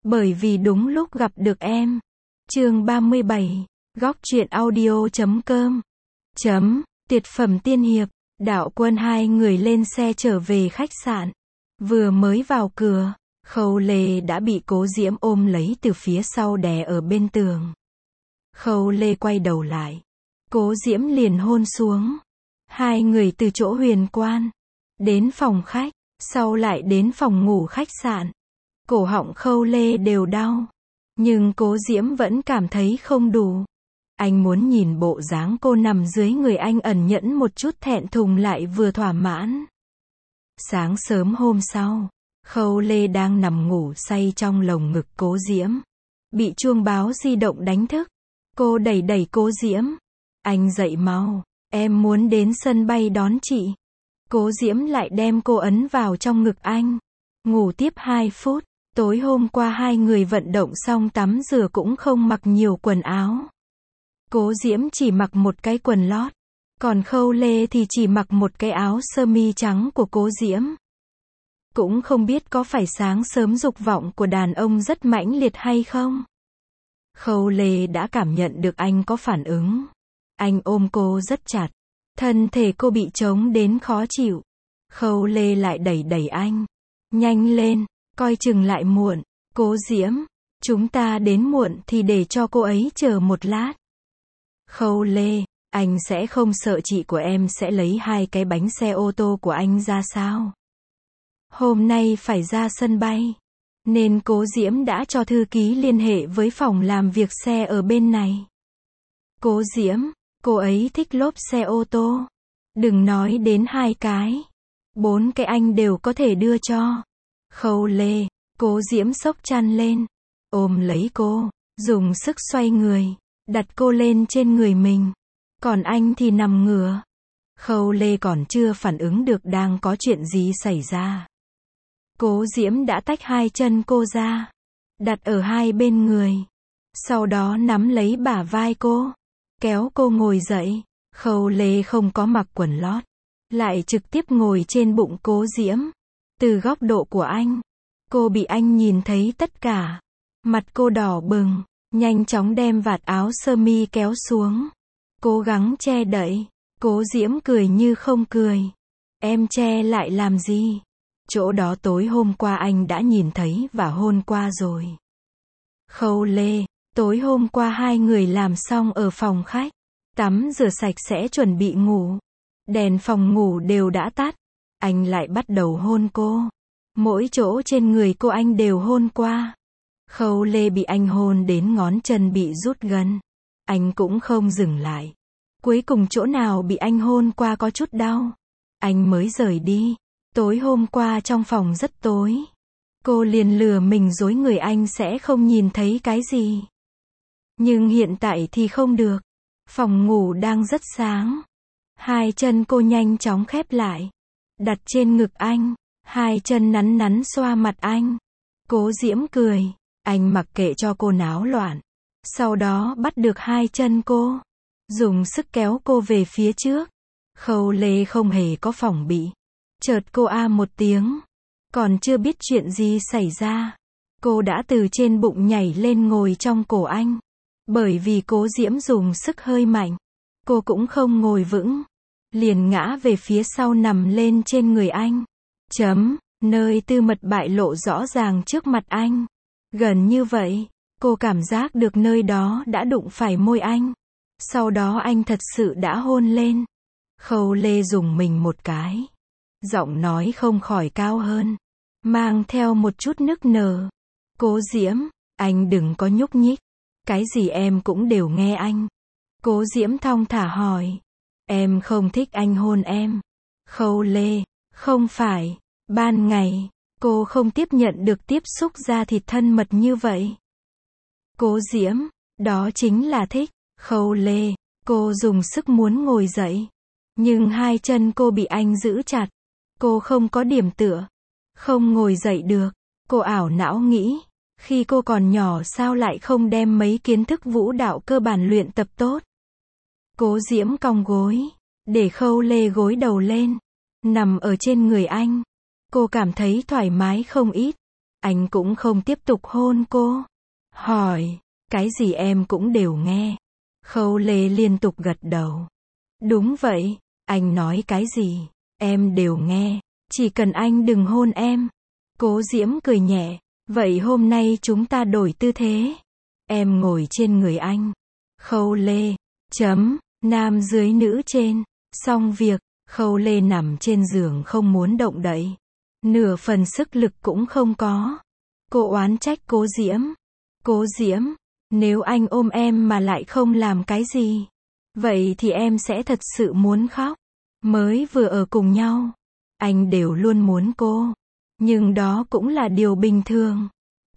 Bởi vì đúng lúc gặp được em. Chương 37. Góc truyện audio.com. Tuyệt phẩm tiên hiệp. Đạo Quân hai người lên xe trở về khách sạn. Vừa mới vào cửa, Khâu Lê đã bị Cố Diễm ôm lấy từ phía sau đè ở bên tường. Khâu Lê quay đầu lại. Cố Diễm liền hôn xuống. Hai người từ chỗ huyền quan đến phòng khách, sau lại đến phòng ngủ khách sạn. Cổ họng Khâu Lê đều đau, nhưng Cố Diễm vẫn cảm thấy không đủ. Anh muốn nhìn bộ dáng cô nằm dưới người anh ẩn nhẫn một chút, thẹn thùng lại vừa thỏa mãn. Sáng sớm hôm sau, Khâu Lê đang nằm ngủ say trong lồng ngực Cố Diễm, bị chuông báo di động đánh thức. Cô đẩy đẩy Cố Diễm. Anh dậy mau, em muốn đến sân bay đón chị. Cố Diễm lại đem cô ấn vào trong ngực anh. Ngủ tiếp 2 phút. Tối hôm qua hai người vận động xong tắm rửa cũng không mặc nhiều quần áo. Cố Diễm chỉ mặc một cái quần lót, còn Khâu Lê thì chỉ mặc một cái áo sơ mi trắng của Cố Diễm. Cũng không biết có phải sáng sớm dục vọng của đàn ông rất mãnh liệt hay không. Khâu Lê đã cảm nhận được anh có phản ứng. Anh ôm cô rất chặt, thân thể cô bị trống đến khó chịu. Khâu Lê lại đẩy đẩy anh. Nhanh lên, coi chừng lại muộn. Cố Diễm, chúng ta đến muộn thì để cho cô ấy chờ một lát. Khâu Lê, anh sẽ không sợ chị của em sẽ lấy 2 cái bánh xe ô tô của anh ra sao? Hôm nay phải ra sân bay, nên Cố Diễm đã cho thư ký liên hệ với phòng làm việc xe ở bên này. Cố Diễm, cô ấy thích lốp xe ô tô. Đừng nói đến 2 cái, 4 cái anh đều có thể đưa cho. Khâu Lê, Cố Diễm xốc chăn lên, ôm lấy cô, dùng sức xoay người, đặt cô lên trên người mình. Còn anh thì nằm ngửa. Khâu Lê còn chưa phản ứng được đang có chuyện gì xảy ra. Cố Diễm đã tách 2 chân cô ra, đặt ở 2 bên người. Sau đó nắm lấy bả vai cô, kéo cô ngồi dậy. Khâu Lê không có mặc quần lót, lại trực tiếp ngồi trên bụng Cố Diễm. Từ góc độ của anh, cô bị anh nhìn thấy tất cả. Mặt cô đỏ bừng, nhanh chóng đem vạt áo sơ mi kéo xuống, cố gắng che đậy. Cố Diễm cười như không cười. Em che lại làm gì? Chỗ đó tối hôm qua anh đã nhìn thấy và hôn qua rồi. Khâu Lê, tối hôm qua hai người làm xong ở phòng khách, tắm rửa sạch sẽ chuẩn bị ngủ. Đèn phòng ngủ đều đã tắt. Anh lại bắt đầu hôn cô. Mỗi chỗ trên người cô anh đều hôn qua. Khâu Lê bị anh hôn đến ngón chân bị rút gân. Anh cũng không dừng lại. Cuối cùng chỗ nào bị anh hôn qua có chút đau, anh mới rời đi. Tối hôm qua trong phòng rất tối. Cô liền lừa mình dối người anh sẽ không nhìn thấy cái gì. Nhưng hiện tại thì không được. Phòng ngủ đang rất sáng. 2 chân cô nhanh chóng khép lại, đặt trên ngực anh. 2 chân nắn nắn xoa mặt anh. Cố Diễm cười. Anh mặc kệ cho cô náo loạn. Sau đó bắt được 2 chân cô, dùng sức kéo cô về phía trước. Khâu Lê không hề có phòng bị. Chợt cô a một tiếng. Còn chưa biết chuyện gì xảy ra, cô đã từ trên bụng nhảy lên ngồi trong cổ anh. Bởi vì Cố Diễm dùng sức hơi mạnh, cô cũng không ngồi vững, liền ngã về phía sau nằm lên trên người anh. Nơi tư mật bại lộ rõ ràng trước mặt anh. Gần như vậy, cô cảm giác được nơi đó đã đụng phải môi anh. Sau đó anh thật sự đã hôn lên. Khâu Lê dùng mình một cái. Giọng nói không khỏi cao hơn, mang theo một chút nức nở. Cố Diễm, anh đừng có nhúc nhích. Cái gì em cũng đều nghe anh. Cố Diễm thong thả hỏi. Em không thích anh hôn em. Khâu Lê, không phải. Ban ngày, cô không tiếp nhận được tiếp xúc da thịt thân mật như vậy. Cố Diễm, đó chính là thích. Khâu Lê, cô dùng sức muốn ngồi dậy. Nhưng 2 chân cô bị anh giữ chặt. Cô không có điểm tựa. Không ngồi dậy được. Cô ảo não nghĩ. Khi cô còn nhỏ sao lại không đem mấy kiến thức vũ đạo cơ bản luyện tập tốt. Cố Diễm cong gối, để Khâu Lê gối đầu lên, nằm ở trên người anh. Cô cảm thấy thoải mái không ít. Anh cũng không tiếp tục hôn cô. Hỏi, cái gì em cũng đều nghe. Khâu Lê liên tục gật đầu. Đúng vậy, anh nói cái gì, em đều nghe, chỉ cần anh đừng hôn em. Cố Diễm cười nhẹ, vậy hôm nay chúng ta đổi tư thế. Em ngồi trên người anh. Khâu Lê, nam dưới nữ trên. Xong việc, Khâu Lê nằm trên giường không muốn động đậy. Nửa phần sức lực cũng không có. Cô oán trách Cố Diễm. Cố Diễm, nếu anh ôm em mà lại không làm cái gì, vậy thì em sẽ thật sự muốn khóc. Mới vừa ở cùng nhau, anh đều luôn muốn cô. Nhưng đó cũng là điều bình thường.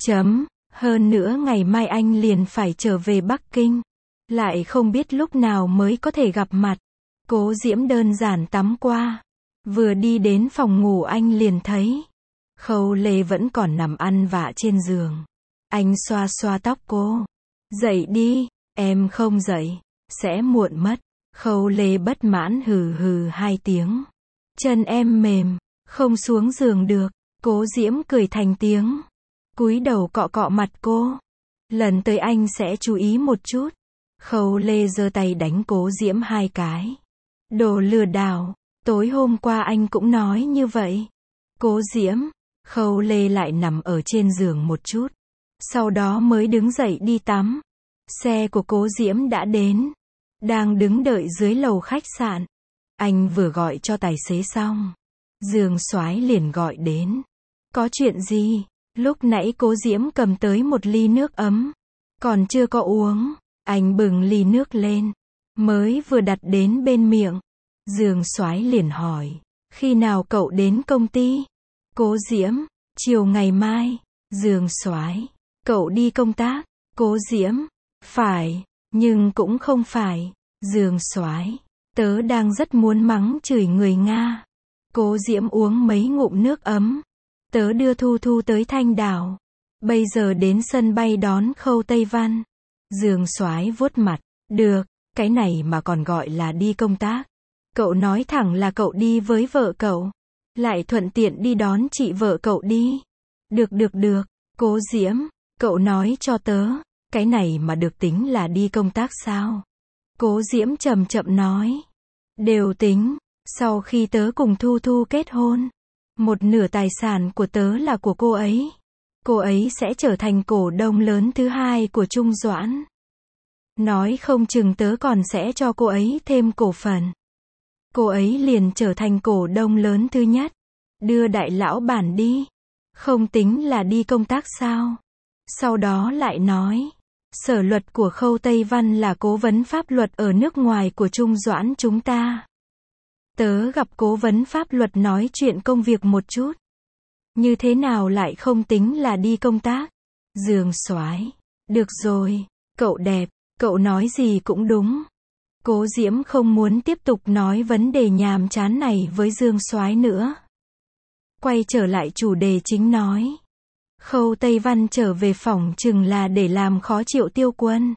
Hơn nữa ngày mai anh liền phải trở về Bắc Kinh. Lại không biết lúc nào mới có thể gặp mặt. Cố Diễm đơn giản tắm qua. Vừa đi đến phòng ngủ anh liền thấy Khâu Lê vẫn còn nằm ăn vạ trên giường. Anh xoa xoa tóc cô. Dậy đi, em không dậy, sẽ muộn mất. Khâu Lê bất mãn hừ hừ 2 tiếng. Chân em mềm, không xuống giường được. Cố Diễm cười thành tiếng. Cúi đầu cọ cọ mặt cô. Lần tới anh sẽ chú ý một chút. Khâu Lê giơ tay đánh Cố Diễm 2 cái. Đồ lừa đảo, tối hôm qua anh cũng nói như vậy. Cố Diễm, Khâu Lê lại nằm ở trên giường một chút. Sau đó mới đứng dậy đi tắm. Xe của Cố Diễm đã đến. Đang đứng đợi dưới lầu khách sạn. Anh vừa gọi cho tài xế xong. Dương Soái liền gọi đến. Có chuyện gì? Lúc nãy Cố Diễm cầm tới một ly nước ấm. Còn chưa có uống. Anh bừng ly nước lên. Mới vừa đặt đến bên miệng. Dương Soái liền hỏi. Khi nào cậu đến công ty? Cố Diễm, chiều ngày mai. Dương Soái, cậu đi công tác? Cố Diễm, phải, nhưng cũng không phải. Dương Soái, tớ đang rất muốn mắng chửi người Nga. Cố Diễm uống mấy ngụm nước ấm. Tớ đưa Thu Thu tới Thanh Đảo. Bây giờ đến sân bay đón Khâu Tây Văn. Dương Soái vuốt mặt. Được, cái này mà còn gọi là đi công tác. Cậu nói thẳng là cậu đi với vợ cậu. Lại thuận tiện đi đón chị vợ cậu đi. Được. Cố Diễm, cậu nói cho tớ, cái này mà được tính là đi công tác sao? Cố Diễm chậm chậm nói. Đều tính, sau khi tớ cùng Thu Thu kết hôn, một nửa tài sản của tớ là của cô ấy. Cô ấy sẽ trở thành cổ đông lớn thứ 2 của Trung Doãn. Nói không chừng tớ còn sẽ cho cô ấy thêm cổ phần. Cô ấy liền trở thành cổ đông lớn thứ nhất. Đưa đại lão bản đi. Không tính là đi công tác sao? Sau đó lại nói. Sở luật của Khâu Tây Văn là cố vấn pháp luật ở nước ngoài của Trung Doãn chúng ta. Tớ gặp cố vấn pháp luật nói chuyện công việc một chút. Như thế nào lại không tính là đi công tác? Dương Soái, được rồi, cậu đẹp, cậu nói gì cũng đúng. Cố Diễm không muốn tiếp tục nói vấn đề nhàm chán này với Dương Soái nữa. Quay trở lại chủ đề chính nói. Khâu Tây Văn trở về phỏng chừng là để làm khó Triệu Tiêu Quân.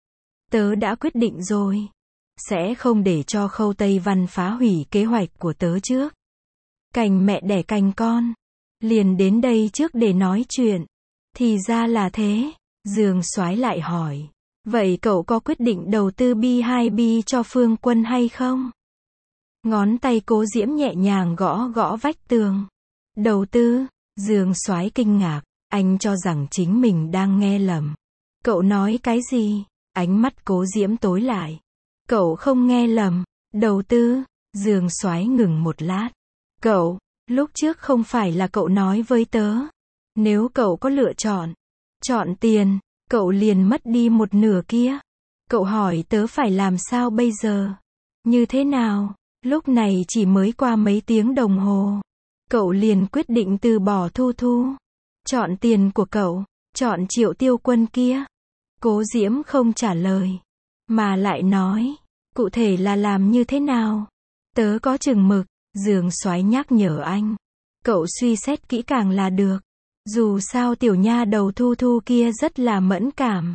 Tớ đã quyết định rồi. Sẽ không để cho Khâu Tây Văn phá hủy kế hoạch của tớ trước. Cành mẹ đẻ cành con. Liền đến đây trước để nói chuyện. Thì ra là thế. Dương Soái lại hỏi. Vậy cậu có quyết định đầu tư B2B cho Phương Quân hay không? Ngón tay Cố Diễm nhẹ nhàng gõ gõ vách tường. Đầu tư? Dương Soái kinh ngạc. Anh cho rằng chính mình đang nghe lầm. Cậu nói cái gì? Ánh mắt Cố Diễm tối lại. Cậu không nghe lầm. Đầu tư? Dương Soái ngừng một lát. Cậu, lúc trước không phải là cậu nói với tớ. Nếu cậu có lựa chọn tiền, cậu liền mất đi một nửa kia. Cậu hỏi tớ phải làm sao bây giờ? Như thế nào? Lúc này chỉ mới qua mấy tiếng đồng hồ. Cậu liền quyết định từ bỏ Thu Thu. Chọn tiền của cậu, chọn Triệu Tiêu Quân kia. Cố Diễm không trả lời, mà lại nói, cụ thể là làm như thế nào? Tớ có chừng mực. Dương Soái nhắc nhở anh. Cậu suy xét kỹ càng là được. Dù sao tiểu nha đầu Thu Thu kia rất là mẫn cảm.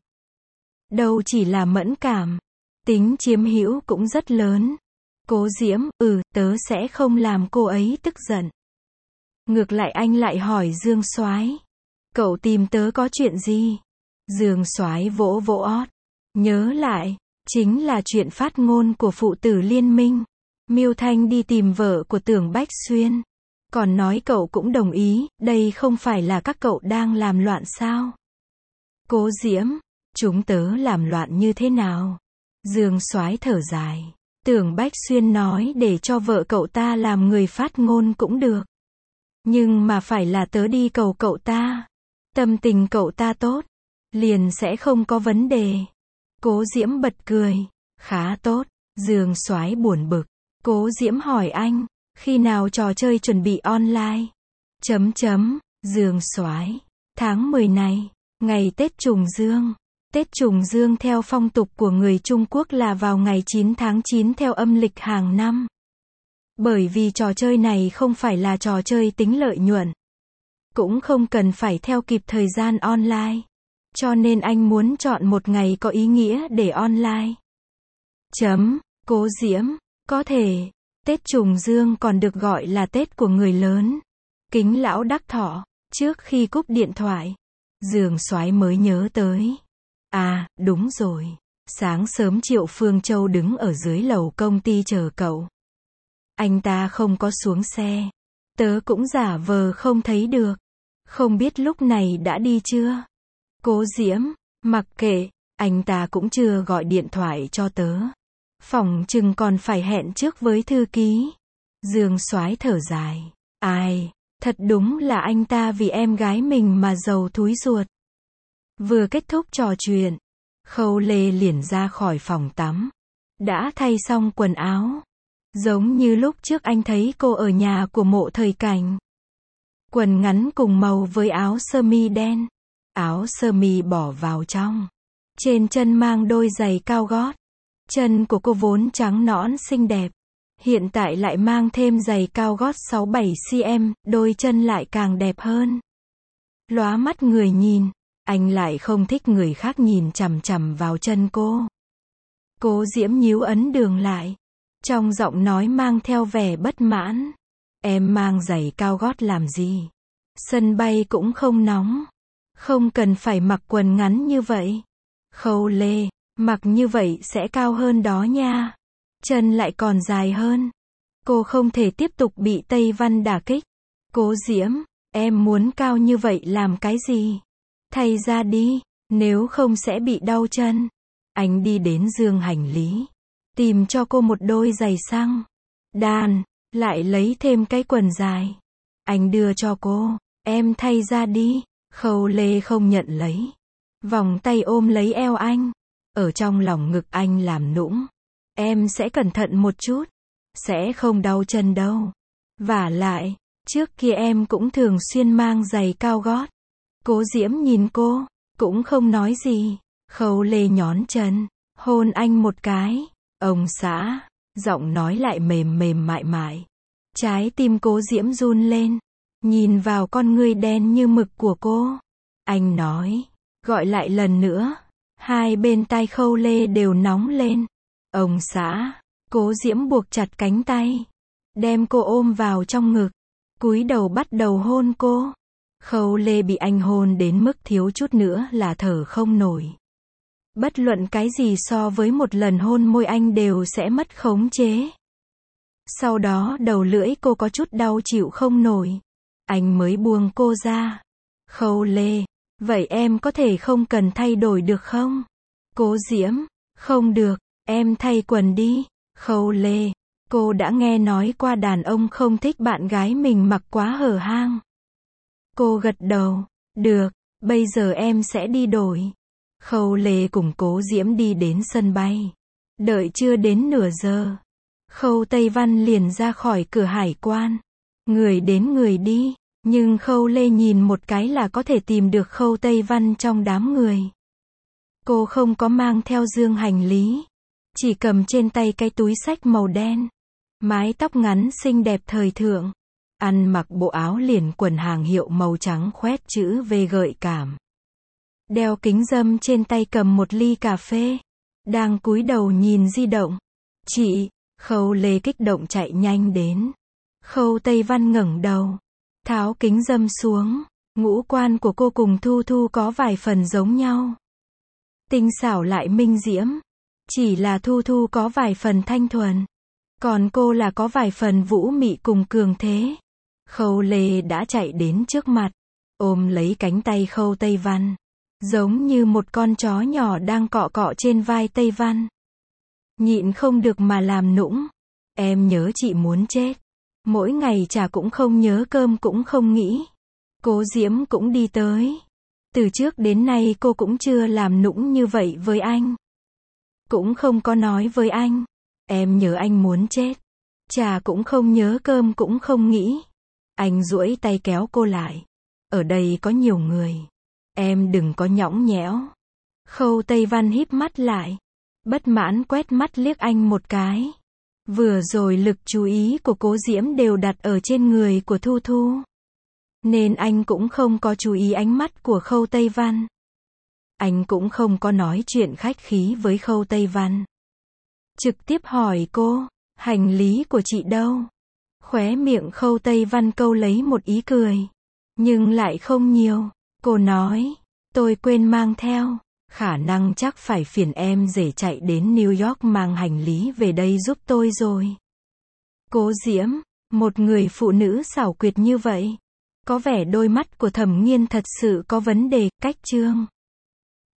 Đâu chỉ là mẫn cảm, tính chiếm hữu cũng rất lớn. Cố Diễm, tớ sẽ không làm cô ấy tức giận. Ngược lại anh lại hỏi Dương Soái. Cậu tìm tớ có chuyện gì? Dương Soái vỗ vỗ ót. Nhớ lại, chính là chuyện phát ngôn của phụ tử liên minh. Miêu Thanh đi tìm vợ của Tưởng Bách Xuyên. Còn nói cậu cũng đồng ý, đây không phải là các cậu đang làm loạn sao? Cố Diễm, chúng tớ làm loạn như thế nào? Dương Soái thở dài. Tưởng Bách Xuyên nói để cho vợ cậu ta làm người phát ngôn cũng được. Nhưng mà phải là tớ đi cầu cậu ta. Tâm tình cậu ta tốt, liền sẽ không có vấn đề. Cố Diễm bật cười. Khá tốt. Dương Soái buồn bực. Cố Diễm hỏi anh, khi nào trò chơi chuẩn bị online? Dương Soái. Tháng 10 này, ngày Tết Trùng Dương. Tết Trùng Dương theo phong tục của người Trung Quốc là vào ngày 9 tháng 9 theo âm lịch hàng năm. Bởi vì trò chơi này không phải là trò chơi tính lợi nhuận. Cũng không cần phải theo kịp thời gian online. Cho nên anh muốn chọn một ngày có ý nghĩa để online. Cố Diễm, có thể. Tết Trùng Dương còn được gọi là Tết của người lớn. Kính lão đắc thọ. Trước khi cúp điện thoại, Dương Soái mới nhớ tới. À, đúng rồi. Sáng sớm Triệu Phương Châu đứng ở dưới lầu công ty chờ cậu. Anh ta không có xuống xe. Tớ cũng giả vờ không thấy được. Không biết lúc này đã đi chưa? Cố Diễm, mặc kệ, anh ta cũng chưa gọi điện thoại cho tớ. Phỏng chừng còn phải hẹn trước với thư ký. Dương Soái thở dài. Ai, thật đúng là anh ta vì em gái mình mà giàu thúi ruột. Vừa kết thúc trò chuyện, Khâu Lê liền ra khỏi phòng tắm. Đã thay xong quần áo. Giống như lúc trước anh thấy cô ở nhà của Mộ Thời Cảnh. Quần ngắn cùng màu với áo sơ mi đen. Áo sơ mi bỏ vào trong. Trên chân mang đôi giày cao gót. Chân của cô vốn trắng nõn xinh đẹp. Hiện tại lại mang thêm giày cao gót 6-7 cm, đôi chân lại càng đẹp hơn. Lóa mắt người nhìn. Anh lại không thích người khác nhìn chằm chằm vào chân cô. Cố Diễm nhíu ấn đường lại. Trong giọng nói mang theo vẻ bất mãn. Em mang giày cao gót làm gì? Sân bay cũng không nóng. Không cần phải mặc quần ngắn như vậy. Khâu Lê, mặc như vậy sẽ cao hơn đó nha. Chân lại còn dài hơn. Cô không thể tiếp tục bị Tây Văn đả kích. Cố Diễm, em muốn cao như vậy làm cái gì? Thay ra đi, nếu không sẽ bị đau chân. Anh đi đến giường hành lý. Tìm cho cô một đôi giày xăng đan, lại lấy thêm cái quần dài. Anh đưa cho cô, em thay ra đi. Khâu Lê không nhận lấy. Vòng tay ôm lấy eo anh. Ở trong lòng ngực anh làm nũng. Em sẽ cẩn thận một chút. Sẽ không đau chân đâu. Vả lại, trước kia em cũng thường xuyên mang giày cao gót. Cố Diễm nhìn cô, cũng không nói gì. Khâu Lê nhón chân, hôn anh một cái. Ông xã, giọng nói lại mềm mềm mại mại. Trái tim Cố Diễm run lên. Nhìn vào con ngươi đen như mực của cô. Anh nói, gọi lại lần nữa. Hai bên tai Khâu Lê đều nóng lên. Ông xã, Cố Diễm buộc chặt cánh tay. Đem cô ôm vào trong ngực. Cúi đầu bắt đầu hôn cô. Khâu Lê bị anh hôn đến mức thiếu chút nữa là thở không nổi. Bất luận cái gì so với một lần hôn môi anh đều sẽ mất khống chế. Sau đó đầu lưỡi cô có chút đau chịu không nổi. Anh mới buông cô ra. Khâu Lê, vậy em có thể không cần thay đổi được không? Cố Diễm, không được, em thay quần đi. Khâu Lê, cô đã nghe nói qua đàn ông không thích bạn gái mình mặc quá hở hang. Cô gật đầu, được, bây giờ em sẽ đi đổi. Khâu Lê cùng Cố Diễm đi đến sân bay. Đợi chưa đến nửa giờ. Khâu Tây Văn liền ra khỏi cửa hải quan. Người đến người đi. Nhưng Khâu Lê nhìn một cái là có thể tìm được Khâu Tây Văn trong đám người. Cô không có mang theo dương hành lý. Chỉ cầm trên tay cái túi xách màu đen. Mái tóc ngắn xinh đẹp thời thượng. Ăn mặc bộ áo liền quần hàng hiệu màu trắng khoét chữ V gợi cảm. Đeo kính râm trên tay cầm một ly cà phê. Đang cúi đầu nhìn di động. Chị, Khâu Lê kích động chạy nhanh đến. Khâu Tây Văn ngẩng đầu. Tháo kính râm xuống. Ngũ quan của cô cùng Thu Thu có vài phần giống nhau. Tinh xảo lại minh diễm. Chỉ là Thu Thu có vài phần thanh thuần. Còn cô là có vài phần vũ mị cùng cường thế. Khâu Lê đã chạy đến trước mặt. Ôm lấy cánh tay Khâu Tây Văn. Giống như một con chó nhỏ đang cọ cọ trên vai Tây Văn. Nhịn không được mà làm nũng. Em nhớ chị muốn chết. Mỗi ngày trà cũng không nhớ, cơm cũng không nghĩ. Cố Diễm cũng đi tới. Từ trước đến nay cô cũng chưa làm nũng như vậy với anh. Cũng không có nói với anh. Em nhớ anh muốn chết. Trà cũng không nhớ, cơm cũng không nghĩ. Anh duỗi tay kéo cô lại. Ở đây có nhiều người. Em đừng có nhõng nhẽo. Khâu Tây Văn híp mắt lại. Bất mãn quét mắt liếc anh một cái. Vừa rồi lực chú ý của Cố Diễm đều đặt ở trên người của Thu Thu. Nên anh cũng không có chú ý ánh mắt của Khâu Tây Văn. Anh cũng không có nói chuyện khách khí với Khâu Tây Văn. Trực tiếp hỏi cô, hành lý của chị đâu? Khóe miệng Khâu Tây Văn câu lấy một ý cười. Nhưng lại không nhiều. Cô nói, tôi quên mang theo. Khả năng chắc phải phiền em rể chạy đến New York mang hành lý về đây giúp tôi rồi. Cố Diễm, một người phụ nữ xảo quyệt như vậy. Có vẻ đôi mắt của Thẩm Nghiên thật sự có vấn đề, cách chương.